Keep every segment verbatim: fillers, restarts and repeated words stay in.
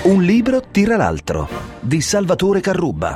Un libro tira l'altro, di Salvatore Carrubba.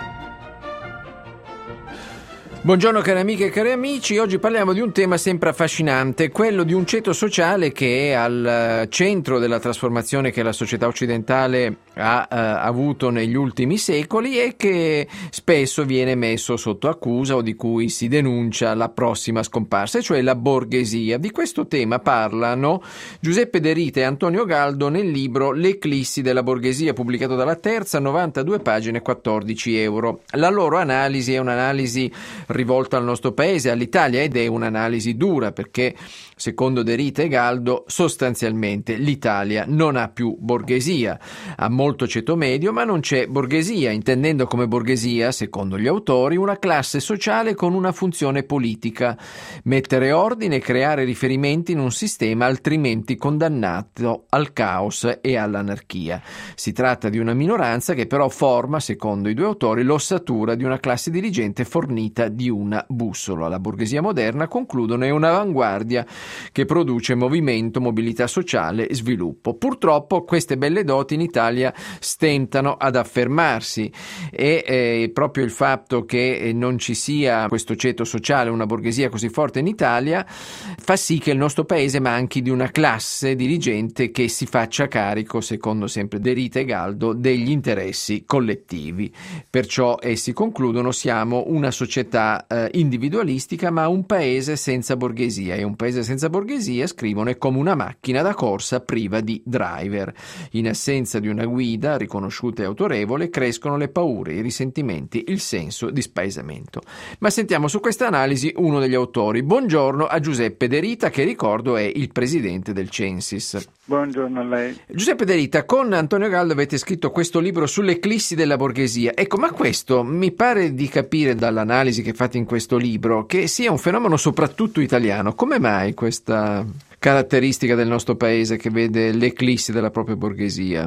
Buongiorno cari amiche e cari amici, oggi parliamo di un tema sempre affascinante, quello di un ceto sociale che è al centro della trasformazione che la società occidentale ha eh, avuto negli ultimi secoli e che spesso viene messo sotto accusa o di cui si denuncia la prossima scomparsa, cioè la borghesia. Di questo tema parlano Giuseppe De Rita e Antonio Galdo nel libro L'eclissi della borghesia, pubblicato dalla Terza, novantadue pagine, quattordici euro. La loro analisi è un'analisi rivolta al nostro paese, all'Italia, ed è un'analisi dura perché, secondo De Rita e Galdo, sostanzialmente l'Italia non ha più borghesia, ha molto ceto medio ma non c'è borghesia, intendendo come borghesia, secondo gli autori, una classe sociale con una funzione politica, mettere ordine e creare riferimenti in un sistema altrimenti condannato al caos e all'anarchia. Si tratta di una minoranza che però forma, secondo i due autori, l'ossatura di una classe dirigente fornita di una bussola. La borghesia moderna, concludono, è un'avanguardia che produce movimento, mobilità sociale e sviluppo. Purtroppo queste belle doti in Italia stentano ad affermarsi e eh, proprio il fatto che non ci sia questo ceto sociale, una borghesia così forte in Italia, fa sì che il nostro paese manchi di una classe dirigente che si faccia carico, secondo sempre De Rita e Galdo, degli interessi collettivi. Perciò essi concludono: siamo una società eh, individualistica ma un paese senza borghesia, e un paese senza borghesia, scrivono, è come una macchina da corsa priva di driver. In assenza di una guida riconosciuta e autorevole crescono le paure, i risentimenti, il senso di spaesamento. Ma sentiamo su questa analisi uno degli autori. Buongiorno a Giuseppe De Rita, che ricordo è il presidente del Censis. Buongiorno a lei. Giuseppe De Rita, con Antonio Galdo avete scritto questo libro sull'eclissi della borghesia. Ecco, ma questo mi pare di capire dall'analisi che fate in questo libro che sia un fenomeno soprattutto italiano. Come mai questa caratteristica del nostro paese che vede l'eclissi della propria borghesia?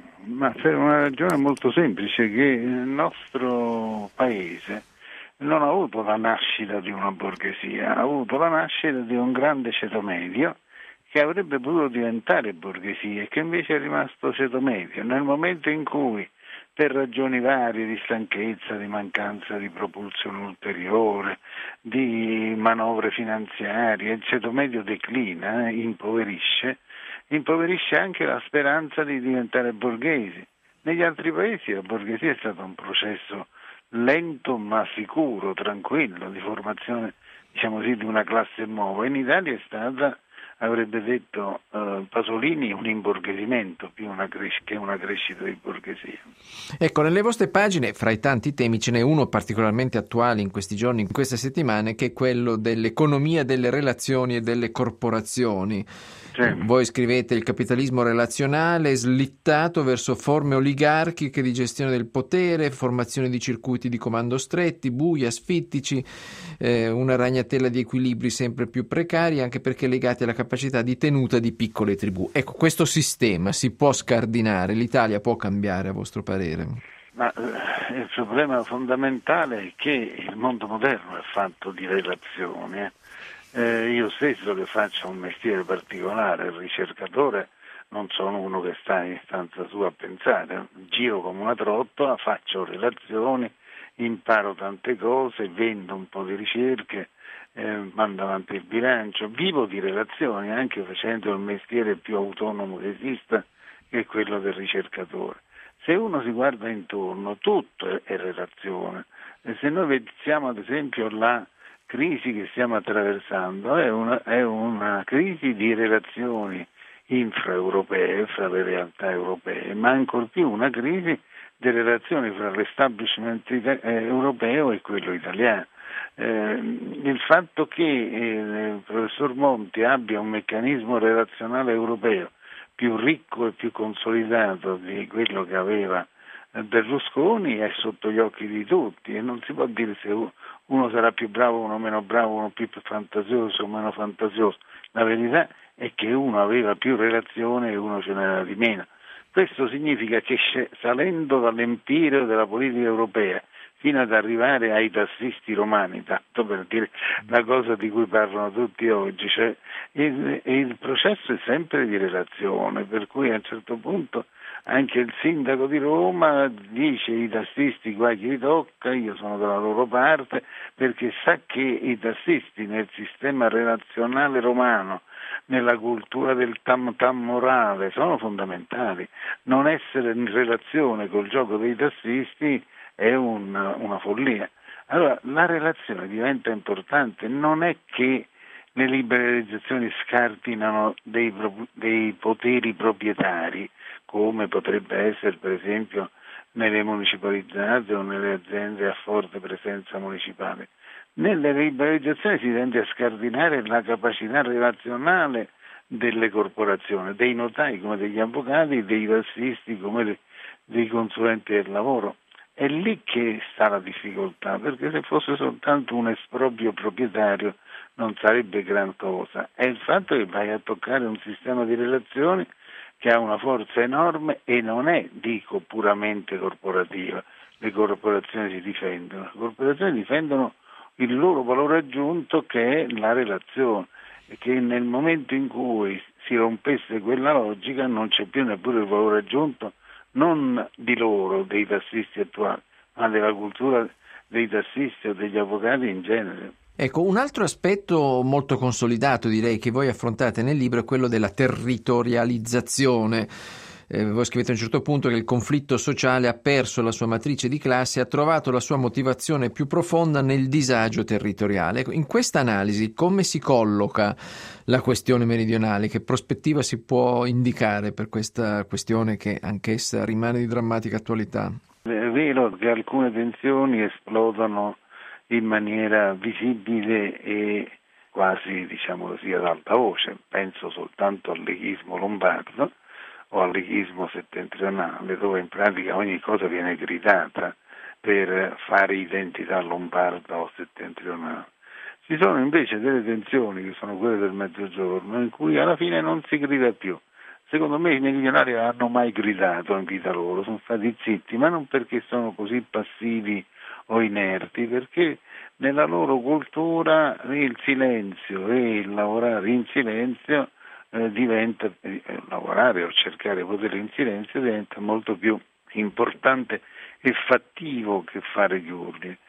Ma per una ragione molto semplice, che il nostro paese non ha avuto la nascita di una borghesia, ha avuto la nascita di un grande ceto medio che avrebbe potuto diventare borghesia e che invece è rimasto ceto medio. Nel momento in cui, per ragioni varie di stanchezza, di mancanza di propulsione ulteriore, di manovre finanziarie, il ceto medio declina, eh, impoverisce, impoverisce anche la speranza di diventare borghesi. Negli altri paesi la borghesia è stato un processo lento ma sicuro, tranquillo, di formazione, diciamo così, di una classe nuova. In Italia è stata, avrebbe detto eh, Pasolini, un imborghesimento più una cres- che una crescita di borghesia. Ecco, nelle vostre pagine, fra i tanti temi, ce n'è uno particolarmente attuale in questi giorni, in queste settimane, che è quello dell'economia delle relazioni e delle corporazioni. Sì. Voi scrivete: il capitalismo relazionale è slittato verso forme oligarchiche di gestione del potere, formazione di circuiti di comando stretti, bui, asfittici, eh, una ragnatela di equilibri sempre più precari, anche perché legati alla capacità di tenuta di piccole tribù. Ecco, questo sistema si può scardinare? L'Italia può cambiare, a vostro parere? Ma eh, il problema fondamentale è che il mondo moderno è fatto di relazioni. Eh. Eh, io stesso, che faccio un mestiere particolare, il ricercatore, non sono uno che sta in stanza sua a pensare, giro come una trottola, faccio relazioni, imparo tante cose, vendo un po' di ricerche, eh, mando avanti il bilancio, vivo di relazioni, anche facendo il mestiere più autonomo che esista, che è quello del ricercatore. Se uno si guarda intorno, tutto è, è relazione. E se noi pensiamo ad esempio la crisi che stiamo attraversando, è una, è una crisi di relazioni infraeuropee, fra le realtà europee, ma ancor più una crisi di relazioni fra l'establishment ita- eh, europeo e quello italiano. Eh, il fatto che eh, il professor Monti abbia un meccanismo relazionale europeo più ricco e più consolidato di quello che aveva Berlusconi è sotto gli occhi di tutti, e non si può dire se uno sarà più bravo, uno meno bravo, uno più fantasioso o meno fantasioso. La verità è che uno aveva più relazione e uno ce n'era di meno. Questo significa che salendo dall'empireo della politica europea fino ad arrivare ai tassisti romani, tanto per dire la cosa di cui parlano tutti oggi, cioè il, il processo è sempre di relazione, per cui a un certo punto anche il sindaco di Roma dice i tassisti qua chi li tocca, io sono dalla loro parte, perché sa che i tassisti nel sistema relazionale romano, nella cultura del tam tam morale, sono fondamentali. Non essere in relazione col gioco dei tassisti è un, una follia. Allora la relazione diventa importante, non è che le liberalizzazioni scardinano dei, dei poteri proprietari, come potrebbe essere per esempio nelle municipalizzate o nelle aziende a forte presenza municipale. Nelle liberalizzazioni si tende a scardinare la capacità relazionale delle corporazioni, dei notai come degli avvocati, dei tassisti come dei consulenti del lavoro. È lì che sta la difficoltà, perché se fosse soltanto un esproprio proprietario non sarebbe gran cosa. È il fatto che vai a toccare un sistema di relazioni che ha una forza enorme e non è, dico, puramente corporativa. Le corporazioni si difendono, le corporazioni difendono il loro valore aggiunto che è la relazione, e che nel momento in cui si rompesse quella logica non c'è più neppure il valore aggiunto, non di loro, dei tassisti attuali, ma della cultura dei tassisti o degli avvocati in genere. Ecco, un altro aspetto molto consolidato, direi, che voi affrontate nel libro è quello della territorializzazione. Eh, voi scrivete a un certo punto che il conflitto sociale ha perso la sua matrice di classe e ha trovato la sua motivazione più profonda nel disagio territoriale. In questa analisi come si colloca la questione meridionale? Che prospettiva si può indicare per questa questione che anch'essa rimane di drammatica attualità? È vero che alcune tensioni esplodono in maniera visibile e quasi, diciamo così, ad alta voce. Penso soltanto al leghismo lombardo o al leghismo settentrionale, dove in pratica ogni cosa viene gridata per fare identità lombarda o settentrionale. Ci sono invece delle tensioni, che sono quelle del mezzogiorno, in cui alla fine non si grida più. Secondo me i meridionali non hanno mai gridato in vita loro, sono stati zitti, ma non perché sono così passivi o inerti, perché nella loro cultura il silenzio e il lavorare in silenzio eh, diventa, eh, lavorare o cercare potere in silenzio diventa molto più importante e fattivo che fare gli urli.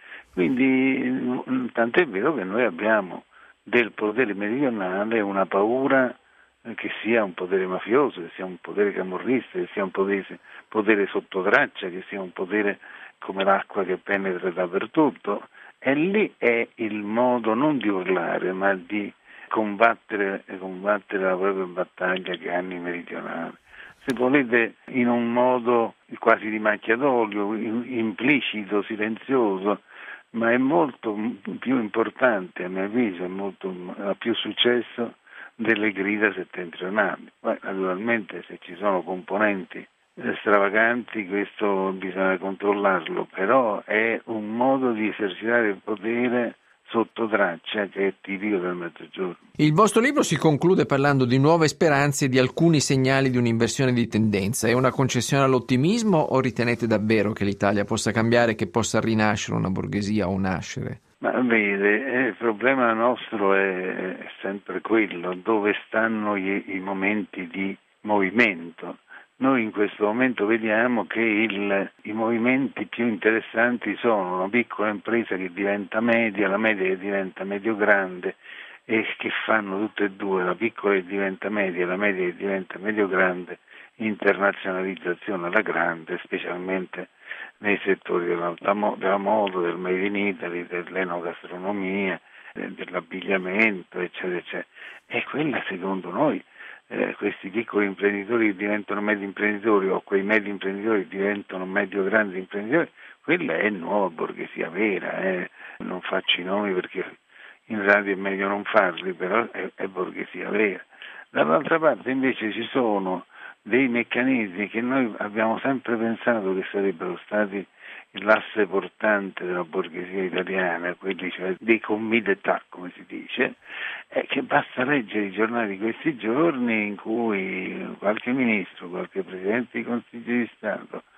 Quindi tant'è vero che noi abbiamo del potere meridionale una paura che sia un potere mafioso, che sia un potere camorrista, che sia un potere, potere sotto traccia, che sia un potere come l'acqua che penetra dappertutto. E lì è il modo non di urlare, ma di combattere, combattere la propria battaglia che hanno i meridionali. Se volete, in un modo quasi di macchia d'olio, implicito, silenzioso, ma è molto più importante, a mio avviso, è molto, ha più successo delle grida settentrionali. Poi naturalmente se ci sono componenti stravaganti questo bisogna controllarlo, però è un modo di esercitare il potere sotto traccia che è tipico del mezzogiorno. Il vostro libro si conclude parlando di nuove speranze e di alcuni segnali di un'inversione di tendenza. È una concessione all'ottimismo o ritenete davvero che l'Italia possa cambiare, che possa rinascere una borghesia o nascere? Ma vede, il problema nostro è, è sempre quello, dove stanno i, i momenti di movimento. Noi in questo momento vediamo che il, i movimenti più interessanti sono una piccola impresa che diventa media, la media che diventa medio-grande e che fanno tutte e due, la piccola che diventa media, la media che diventa medio-grande, internazionalizzazione alla grande, specialmente nei settori dell'alta mo- della moda, del made in Italy, dell'enogastronomia, dell'abbigliamento, eccetera, eccetera. E quella secondo noi Eh, questi piccoli imprenditori che diventano medi imprenditori o quei medi imprenditori che diventano medio-grandi imprenditori, quella è nuova borghesia vera, eh. Non faccio i nomi perché in radio è meglio non farli, però è, è borghesia vera. Dall'altra parte invece ci sono dei meccanismi che noi abbiamo sempre pensato che sarebbero stati l'asse portante della borghesia italiana, quelli cioè dei commis d'età, come si dice, è che basta leggere i giornali di questi giorni in cui qualche ministro, qualche presidente di Consiglio di Stato,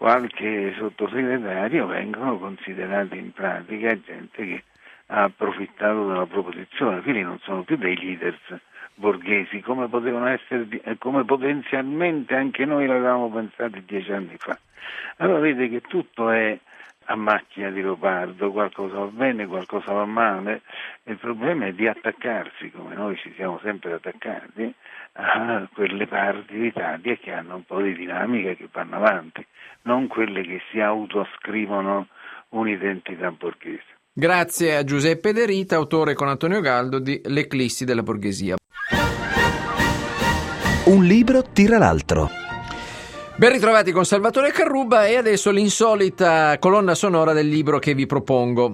qualche sottosegretario vengono considerati in pratica gente che ha approfittato della proposizione, quindi non sono più dei leaders borghesi come potevano essere, come potenzialmente anche noi l'avevamo pensato dieci anni fa. Allora vede che tutto è a macchia di leopardo, qualcosa va bene, qualcosa va male, il problema è di attaccarsi, come noi ci siamo sempre attaccati, a quelle parti d'Italia che hanno un po' di dinamica, che vanno avanti, non quelle che si autoscrivono un'identità borghese. Grazie a Giuseppe De Rita, autore con Antonio Galdo di L'Eclissi della borghesia. Un libro tira l'altro. Ben ritrovati con Salvatore Carrubba e adesso l'insolita colonna sonora del libro che vi propongo.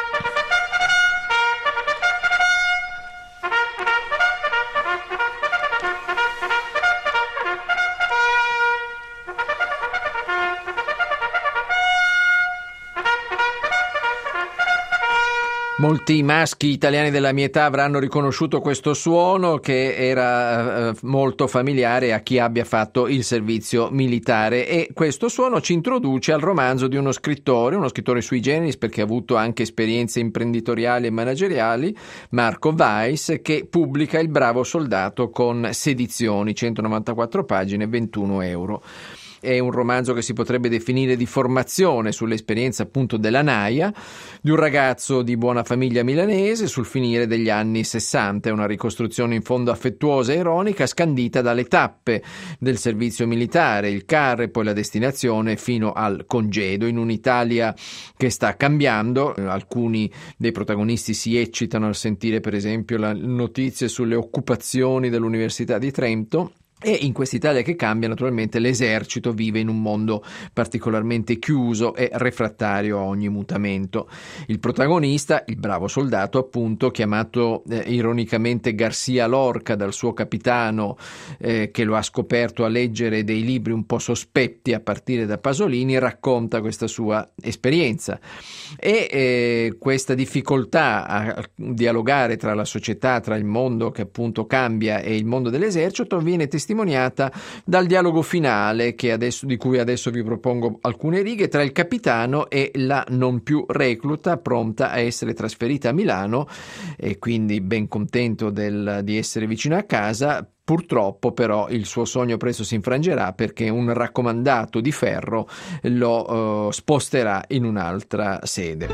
Molti maschi italiani della mia età avranno riconosciuto questo suono, che era eh, molto familiare a chi abbia fatto il servizio militare, e questo suono ci introduce al romanzo di uno scrittore, uno scrittore sui generis perché ha avuto anche esperienze imprenditoriali e manageriali, Marco Weiss, che pubblica Il bravo soldato con Sedizioni, centonovantaquattro pagine, ventuno euro. È un romanzo che si potrebbe definire di formazione sull'esperienza appunto della Naia, di un ragazzo di buona famiglia milanese sul finire degli anni sessanta. È una ricostruzione in fondo affettuosa e ironica, scandita dalle tappe del servizio militare, il C A R e poi la destinazione fino al congedo, in un'Italia che sta cambiando. Alcuni dei protagonisti si eccitano al sentire per esempio le notizie sulle occupazioni dell'Università di Trento. E in quest'Italia che cambia, naturalmente, l'esercito vive in un mondo particolarmente chiuso e refrattario a ogni mutamento. Il protagonista, il bravo soldato, appunto, chiamato eh, ironicamente Garcia Lorca dal suo capitano, eh, che lo ha scoperto a leggere dei libri un po' sospetti a partire da Pasolini, racconta questa sua esperienza. E eh, questa difficoltà a dialogare tra la società, tra il mondo che appunto cambia e il mondo dell'esercito, viene testimoniata testimoniata dal dialogo finale che adesso, di cui adesso vi propongo alcune righe, tra il capitano e la non più recluta pronta a essere trasferita a Milano, e quindi ben contento del, di essere vicino a casa. Purtroppo però il suo sogno presto si infrangerà, perché un raccomandato di ferro lo uh, sposterà in un'altra sede.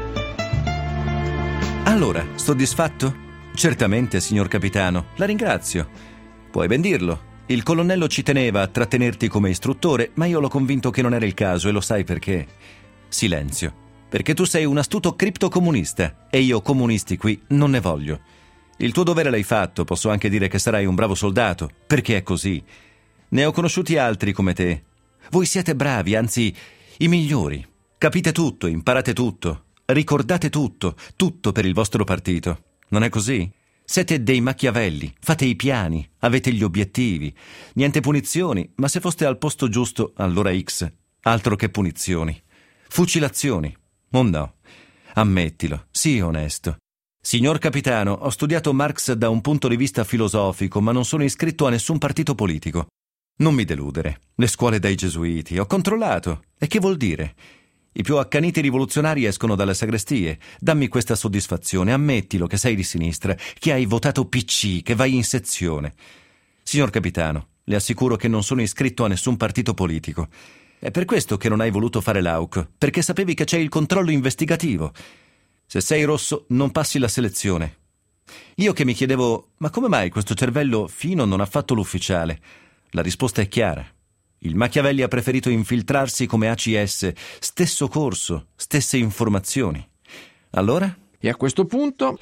Allora, soddisfatto? Certamente, signor capitano, la ringrazio. Puoi ben dirlo. Il colonnello ci teneva a trattenerti come istruttore, ma io l'ho convinto che non era il caso, e lo sai perché? Silenzio. Perché tu sei un astuto criptocomunista, e io comunisti qui non ne voglio. Il tuo dovere l'hai fatto, posso anche dire che sarai un bravo soldato, perché è così. Ne ho conosciuti altri come te. Voi siete bravi, anzi, i migliori. Capite tutto, imparate tutto, ricordate tutto, tutto per il vostro partito. Non è così? Siete dei Machiavelli, fate i piani, avete gli obiettivi. Niente punizioni, ma se foste al posto giusto, allora X. Altro che punizioni. Fucilazioni. Oh no. Ammettilo, sii onesto. Signor capitano, ho studiato Marx da un punto di vista filosofico, ma non sono iscritto a nessun partito politico. Non mi deludere. Le scuole dai gesuiti, ho controllato. E che vuol dire? I più accaniti rivoluzionari escono dalle sagrestie. Dammi questa soddisfazione, ammettilo che sei di sinistra, che hai votato P C, che vai in sezione. Signor capitano, le assicuro che non sono iscritto a nessun partito politico. È per questo che non hai voluto fare l'A U C, perché sapevi che c'è il controllo investigativo. Se sei rosso, non passi la selezione. Io che mi chiedevo, ma come mai questo cervello fino non ha fatto l'ufficiale? La risposta è chiara. Il Machiavelli ha preferito infiltrarsi come A C S, stesso corso, stesse informazioni. Allora? E a questo punto...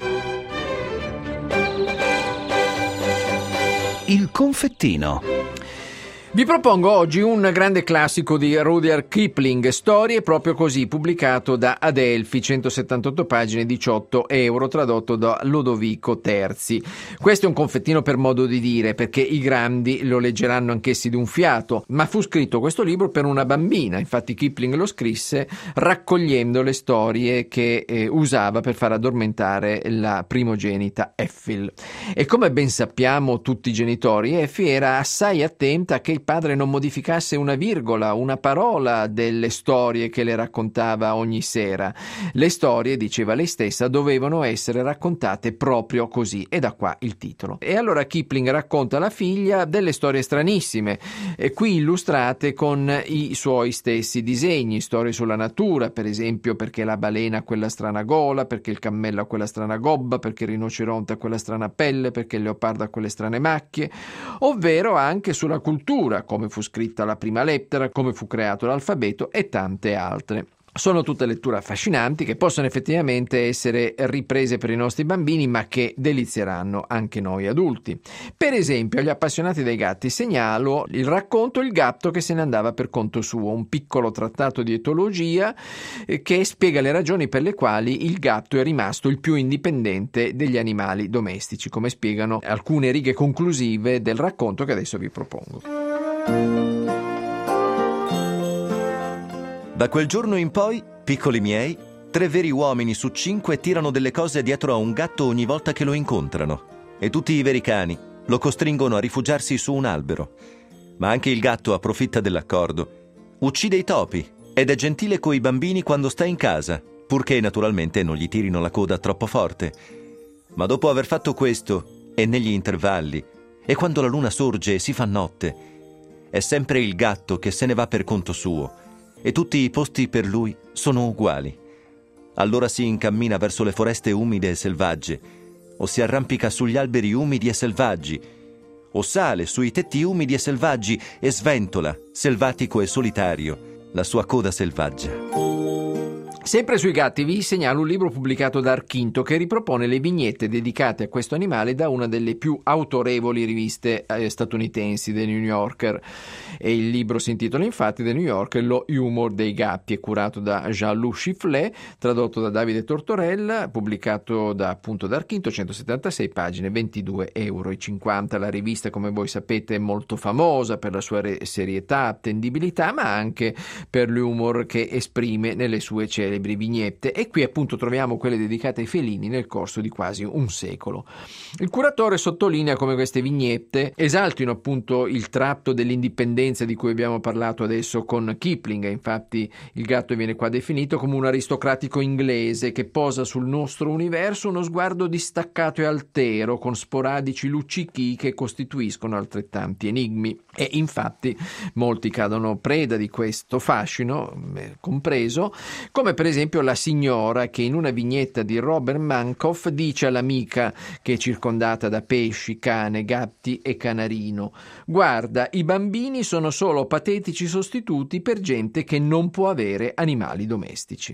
Il confettino. Vi propongo oggi un grande classico di Rudyard Kipling, Storie proprio così, pubblicato da Adelphi, centosettantotto pagine, diciotto euro, tradotto da Lodovico Terzi. Questo è un confettino per modo di dire, perché i grandi lo leggeranno anch'essi di un fiato, ma fu scritto questo libro per una bambina. Infatti Kipling lo scrisse raccogliendo le storie che eh, usava per far addormentare la primogenita Ethel. E come ben sappiamo tutti i genitori, Effie era assai attenta che il il padre non modificasse una virgola, una parola delle storie che le raccontava ogni sera. Le storie, diceva lei stessa, dovevano essere raccontate proprio così, e da qua il titolo. E allora Kipling racconta alla figlia delle storie stranissime, e qui illustrate con i suoi stessi disegni, storie sulla natura, per esempio perché la balena ha quella strana gola, perché il cammello ha quella strana gobba, perché il rinoceronte ha quella strana pelle, perché il leopardo ha quelle strane macchie, ovvero anche sulla cultura, come fu scritta la prima lettera, come fu creato l'alfabeto e tante altre. Sono tutte letture affascinanti che possono effettivamente essere riprese per i nostri bambini, ma che delizieranno anche noi adulti. Per esempio, agli appassionati dei gatti segnalo il racconto Il gatto che se ne andava per conto suo, un piccolo trattato di etologia eh, che spiega le ragioni per le quali il gatto è rimasto il più indipendente degli animali domestici, come spiegano alcune righe conclusive del racconto che adesso vi propongo. Da quel giorno in poi, piccoli miei, tre veri uomini su cinque tirano delle cose dietro a un gatto ogni volta che lo incontrano, e tutti i veri cani lo costringono a rifugiarsi su un albero. Ma anche il gatto approfitta dell'accordo. Uccide i topi ed è gentile coi bambini quando sta in casa, purché naturalmente non gli tirino la coda troppo forte. Ma dopo aver fatto questo, e negli intervalli, e quando la luna sorge e si fa notte, è sempre il gatto che se ne va per conto suo, e tutti i posti per lui sono uguali. Allora si incammina verso le foreste umide e selvagge, o si arrampica sugli alberi umidi e selvaggi, o sale sui tetti umidi e selvaggi e sventola, selvatico e solitario, la sua coda selvaggia. Sempre sui gatti vi segnalo un libro pubblicato da Archinto che ripropone le vignette dedicate a questo animale da una delle più autorevoli riviste eh, statunitensi, The New Yorker, e il libro si intitola infatti The New Yorker, lo humor dei gatti, è curato da Jean-Luc Chifflet, tradotto da Davide Tortorella, pubblicato da appunto da Archinto, centosettantasei pagine, ventidue euro e cinquanta. La rivista, come voi sapete, è molto famosa per la sua re- serietà, attendibilità, ma anche per l'humor che esprime nelle sue celebri vignette, e qui appunto troviamo quelle dedicate ai felini nel corso di quasi un secolo. Il curatore sottolinea come queste vignette esaltino appunto il tratto dell'indipendenza di cui abbiamo parlato adesso con Kipling. Infatti il gatto viene qua definito come un aristocratico inglese che posa sul nostro universo uno sguardo distaccato e altero, con sporadici luccichi che costituiscono altrettanti enigmi, e infatti molti cadono preda di questo fascino, compreso, come per esempio la signora che in una vignetta di Robert Mankoff dice all'amica che è circondata da pesci, cane, gatti e canarino: guarda, i bambini sono solo patetici sostituti per gente che non può avere animali domestici.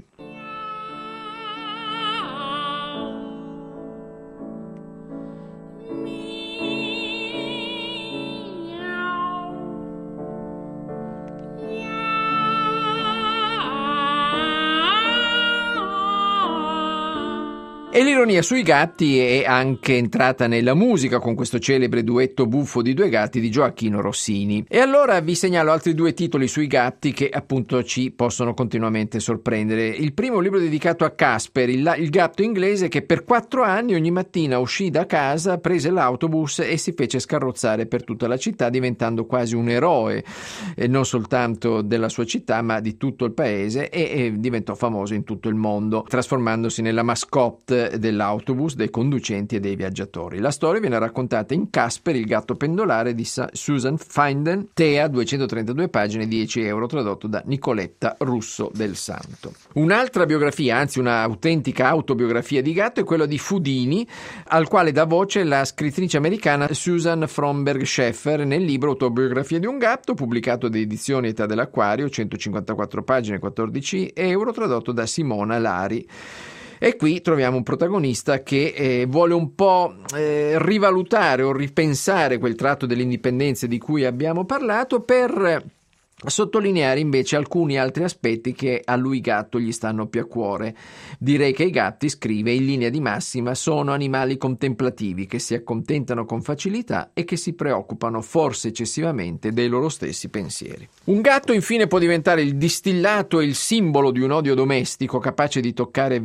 E l'ironia sui gatti è anche entrata nella musica con questo celebre duetto buffo di due gatti di Gioacchino Rossini. E allora vi segnalo altri due titoli sui gatti che appunto ci possono continuamente sorprendere. Il primo è un libro dedicato a Casper, il, il gatto inglese che per quattro anni ogni mattina uscì da casa, prese l'autobus e si fece scarrozzare per tutta la città, diventando quasi un eroe, eh, non soltanto della sua città ma di tutto il paese, e, e diventò famoso in tutto il mondo, trasformandosi nella mascotte dell'autobus, dei conducenti e dei viaggiatori. La storia viene raccontata in Casper, il gatto pendolare di Susan Finden, Tea, duecentotrentadue pagine, dieci euro, tradotto da Nicoletta Russo del Santo. Un'altra biografia, anzi un'autentica autobiografia di gatto, è quella di Fudini, al quale dà voce la scrittrice americana Susan Fromberg Schaeffer nel libro Autobiografia di un gatto, pubblicato da Edizioni Età dell'Acquario, centocinquantaquattro pagine, quattordici euro, tradotto da Simona Lari. E qui troviamo un protagonista che eh, vuole un po' eh, rivalutare o ripensare quel tratto dell'indipendenza di cui abbiamo parlato, per sottolineare invece alcuni altri aspetti che a lui gatto gli stanno più a cuore. Direi che i gatti, scrive, in linea di massima sono animali contemplativi che si accontentano con facilità e che si preoccupano forse eccessivamente dei loro stessi pensieri. Un gatto infine può diventare il distillato e il simbolo di un odio domestico capace di toccare vette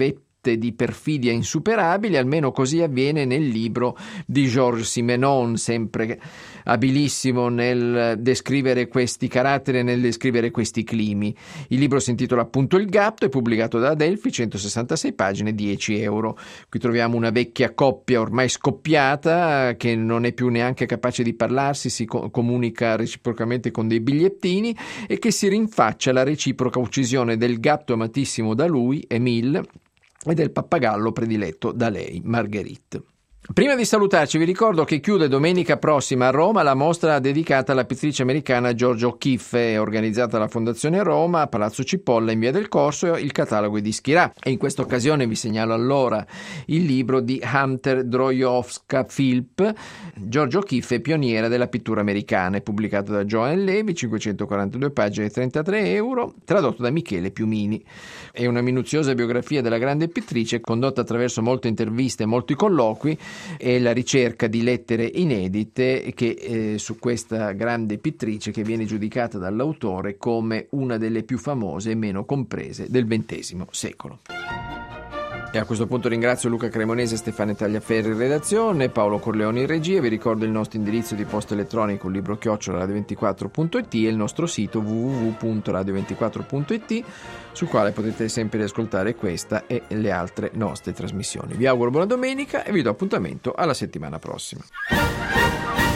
sette di perfidia insuperabili, almeno così avviene nel libro di Georges Simenon, sempre abilissimo nel descrivere questi caratteri e nel descrivere questi climi. Il libro si intitola appunto Il gatto, è pubblicato da Adelphi, centosessantasei pagine, dieci euro. Qui troviamo una vecchia coppia ormai scoppiata che non è più neanche capace di parlarsi, si co- comunica reciprocamente con dei bigliettini e che si rinfaccia la reciproca uccisione del gatto amatissimo da lui, Émile, e del pappagallo prediletto da lei, Marguerite. Prima di salutarci vi ricordo che chiude domenica prossima a Roma la mostra dedicata alla pittrice americana Georgia O'Keeffe, organizzata dalla Fondazione Roma a Palazzo Cipolla in via del Corso, il catalogo di Schirà. E in questa occasione vi segnalo allora il libro di Hunter Drojowska-Philp, Georgia O'Keeffe, pioniera della pittura americana, è pubblicato da Joan Levi, cinquecentoquarantadue pagine, trentatré euro, tradotto da Michele Piumini. È una minuziosa biografia della grande pittrice condotta attraverso molte interviste e molti colloqui e la ricerca di lettere inedite che eh, su questa grande pittrice che viene giudicata dall'autore come una delle più famose e meno comprese del ventesimo secolo. E a questo punto ringrazio Luca Cremonese e Stefano Tagliaferri in redazione, Paolo Corleoni in regia. Vi ricordo il nostro indirizzo di posta elettronico libro chiocciola radio ventiquattro punto it e il nostro sito w w w punto radio ventiquattro punto it, sul quale potete sempre ascoltare questa e le altre nostre trasmissioni. Vi auguro buona domenica e vi do appuntamento alla settimana prossima.